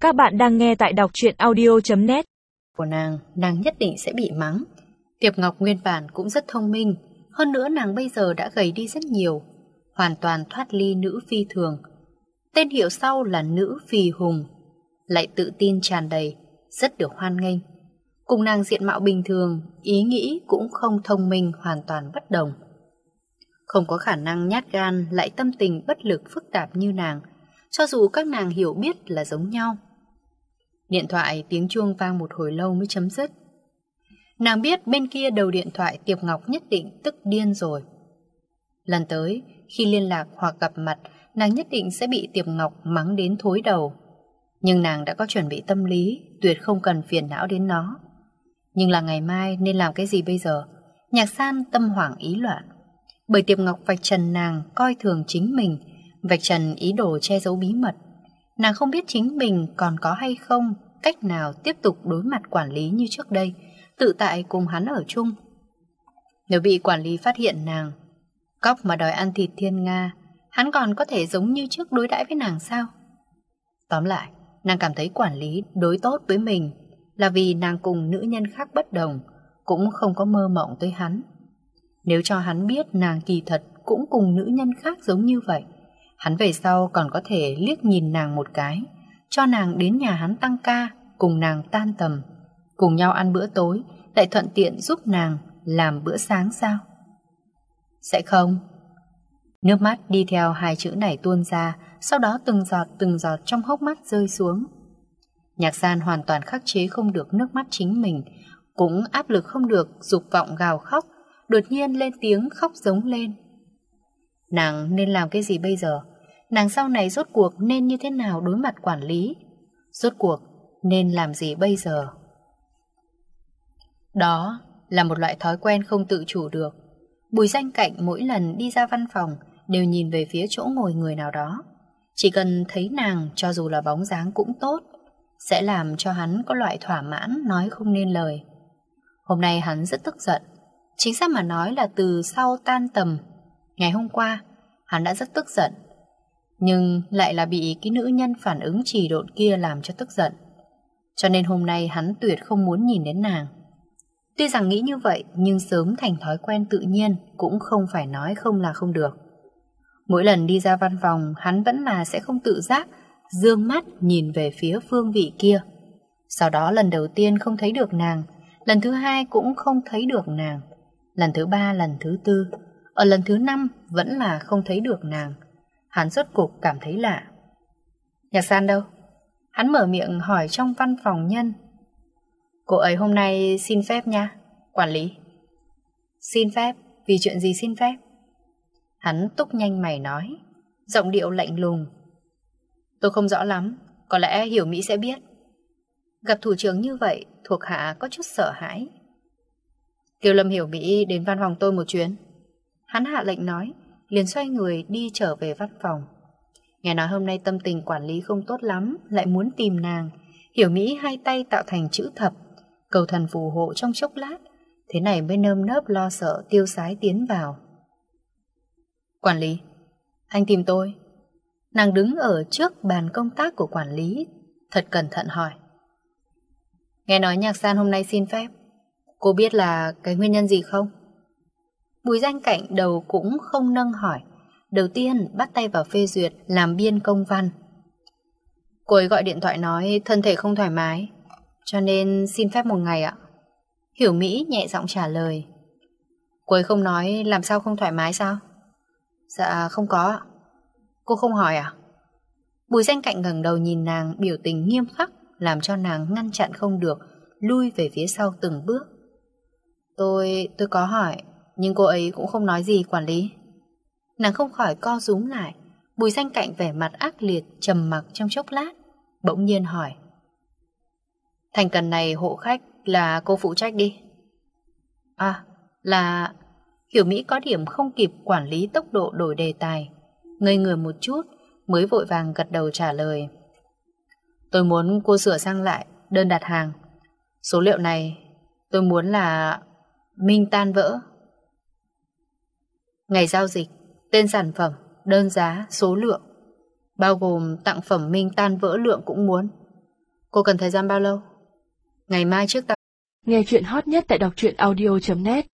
Các bạn đang nghe tại đọc truyện audio.net. Của nàng nhất định sẽ bị mắng. Tiệp Ngọc nguyên bản cũng rất thông minh, hơn nữa nàng bây giờ đã gầy đi rất nhiều, hoàn toàn thoát ly nữ phi thường. Tên hiệu sau là nữ phi hùng, lại tự tin tràn đầy, rất được hoan nghênh. Cùng nàng diện mạo bình thường, ý nghĩ cũng không thông minh, hoàn toàn bất đồng. Không có khả năng nhát gan lại tâm tình bất lực phức tạp như nàng, cho dù các nàng hiểu biết là giống nhau. Điện thoại tiếng chuông vang một hồi lâu mới chấm dứt. Nàng biết bên kia đầu điện thoại Tiệp Ngọc nhất định tức điên rồi. Lần tới, khi liên lạc hoặc gặp mặt, nàng nhất định sẽ bị Tiệp Ngọc mắng đến thối đầu. Nhưng nàng đã có chuẩn bị tâm lý, tuyệt không cần phiền não đến nó. Nhưng là ngày mai nên làm cái gì bây giờ? Nhạc San tâm hoảng ý loạn. Bởi Tiệp Ngọc vạch trần nàng coi thường chính mình, vạch trần ý đồ che giấu bí mật. Nàng không biết chính mình còn có hay không cách nào tiếp tục đối mặt quản lý như trước đây, tự tại cùng hắn ở chung. Nếu bị quản lý phát hiện nàng cóc mà đòi ăn thịt thiên nga, hắn còn có thể giống như trước đối đãi với nàng sao? Tóm lại, nàng cảm thấy quản lý đối tốt với mình là vì nàng cùng nữ nhân khác bất đồng, cũng không có mơ mộng tới hắn. Nếu cho hắn biết nàng kỳ thật cũng cùng nữ nhân khác giống như vậy, hắn về sau còn có thể liếc nhìn nàng một cái, cho nàng đến nhà hắn tăng ca, cùng nàng tan tầm, cùng nhau ăn bữa tối, lại thuận tiện giúp nàng làm bữa sáng sao? Sẽ không. Nước mắt đi theo hai chữ này tuôn ra, sau đó từng giọt trong hốc mắt rơi xuống. Nhạc San hoàn toàn khắc chế không được nước mắt chính mình, cũng áp lực không được dục vọng gào khóc, đột nhiên lên tiếng khóc giống lên. Nàng nên làm cái gì bây giờ? Nàng sau này rốt cuộc nên như thế nào đối mặt quản lý? Rốt cuộc nên làm gì bây giờ? Đó là một loại thói quen không tự chủ được. Bùi Danh Cạnh mỗi lần đi ra văn phòng đều nhìn về phía chỗ ngồi người nào đó. Chỉ cần thấy nàng, cho dù là bóng dáng cũng tốt, sẽ làm cho hắn có loại thỏa mãn nói không nên lời. Hôm nay hắn rất tức giận. Chính xác mà nói là từ sau tan tầm ngày hôm qua, hắn đã rất tức giận. Nhưng lại là bị cái nữ nhân phản ứng trì độn kia làm cho tức giận. Cho nên hôm nay hắn tuyệt không muốn nhìn đến nàng. Tuy rằng nghĩ như vậy, nhưng sớm thành thói quen tự nhiên, cũng không phải nói không là không được. Mỗi lần đi ra văn phòng, hắn vẫn là sẽ không tự giác dương mắt nhìn về phía phương vị kia. Sau đó lần đầu tiên không thấy được nàng, lần thứ hai cũng không thấy được nàng, lần thứ ba, lần thứ tư, ở lần thứ năm vẫn là không thấy được nàng. Hắn rốt cục cảm thấy lạ. Nhạc San đâu? Hắn mở miệng hỏi trong văn phòng nhân. Cô ấy hôm nay xin phép nha, quản lý. Xin phép? Vì chuyện gì xin phép? Hắn túc nhanh mày nói, giọng điệu lạnh lùng. Tôi không rõ lắm, có lẽ Hiểu Mỹ sẽ biết. Gặp thủ trưởng như vậy, thuộc hạ có chút sợ hãi. Kêu Lâm Hiểu Mỹ đến văn phòng tôi một chuyến. Hắn hạ lệnh nói, liền xoay người đi trở về văn phòng. Nghe nói hôm nay tâm tình quản lý không tốt lắm, lại muốn tìm nàng. Hiểu Mỹ hai tay tạo thành chữ thập, cầu thần phù hộ trong chốc lát, thế này mới nơm nớp lo sợ tiêu sái tiến vào. Quản lý, anh tìm tôi. Nàng đứng ở trước bàn công tác của quản lý, thật cẩn thận hỏi. Nghe nói Nhạc San hôm nay xin phép, cô biết là cái nguyên nhân gì không? Bùi Danh Cạnh đầu cũng không nâng hỏi, đầu tiên bắt tay vào phê duyệt làm biên công văn. Cô ấy gọi điện thoại nói thân thể không thoải mái, cho nên xin phép một ngày ạ. Hiểu Mỹ nhẹ giọng trả lời. Cô ấy không nói làm sao không thoải mái sao? Dạ không có ạ. Cô không hỏi à? Bùi Danh Cạnh ngẩng đầu nhìn nàng, biểu tình nghiêm khắc, làm cho nàng ngăn chặn không được, lui về phía sau từng bước. Tôi có hỏi, nhưng cô ấy cũng không nói gì quản lý. Nàng không khỏi co rúm lại. Bùi Danh Cạnh vẻ mặt ác liệt, trầm mặc trong chốc lát, bỗng nhiên hỏi. Thành cần này hộ khách là cô phụ trách đi. À, là... Hiểu Mỹ có điểm không kịp quản lý tốc độ đổi đề tài, ngây người một chút mới vội vàng gật đầu trả lời. Tôi muốn cô sửa sang lại đơn đặt hàng. Số liệu này tôi muốn là minh tan vỡ. Ngày giao dịch, tên sản phẩm, đơn giá, số lượng, bao gồm tặng phẩm minh tan vỡ lượng cũng muốn. Cô cần thời gian bao lâu? Ngày mai trước ta. Nghe chuyện hot nhất tại đọc truyện audio.net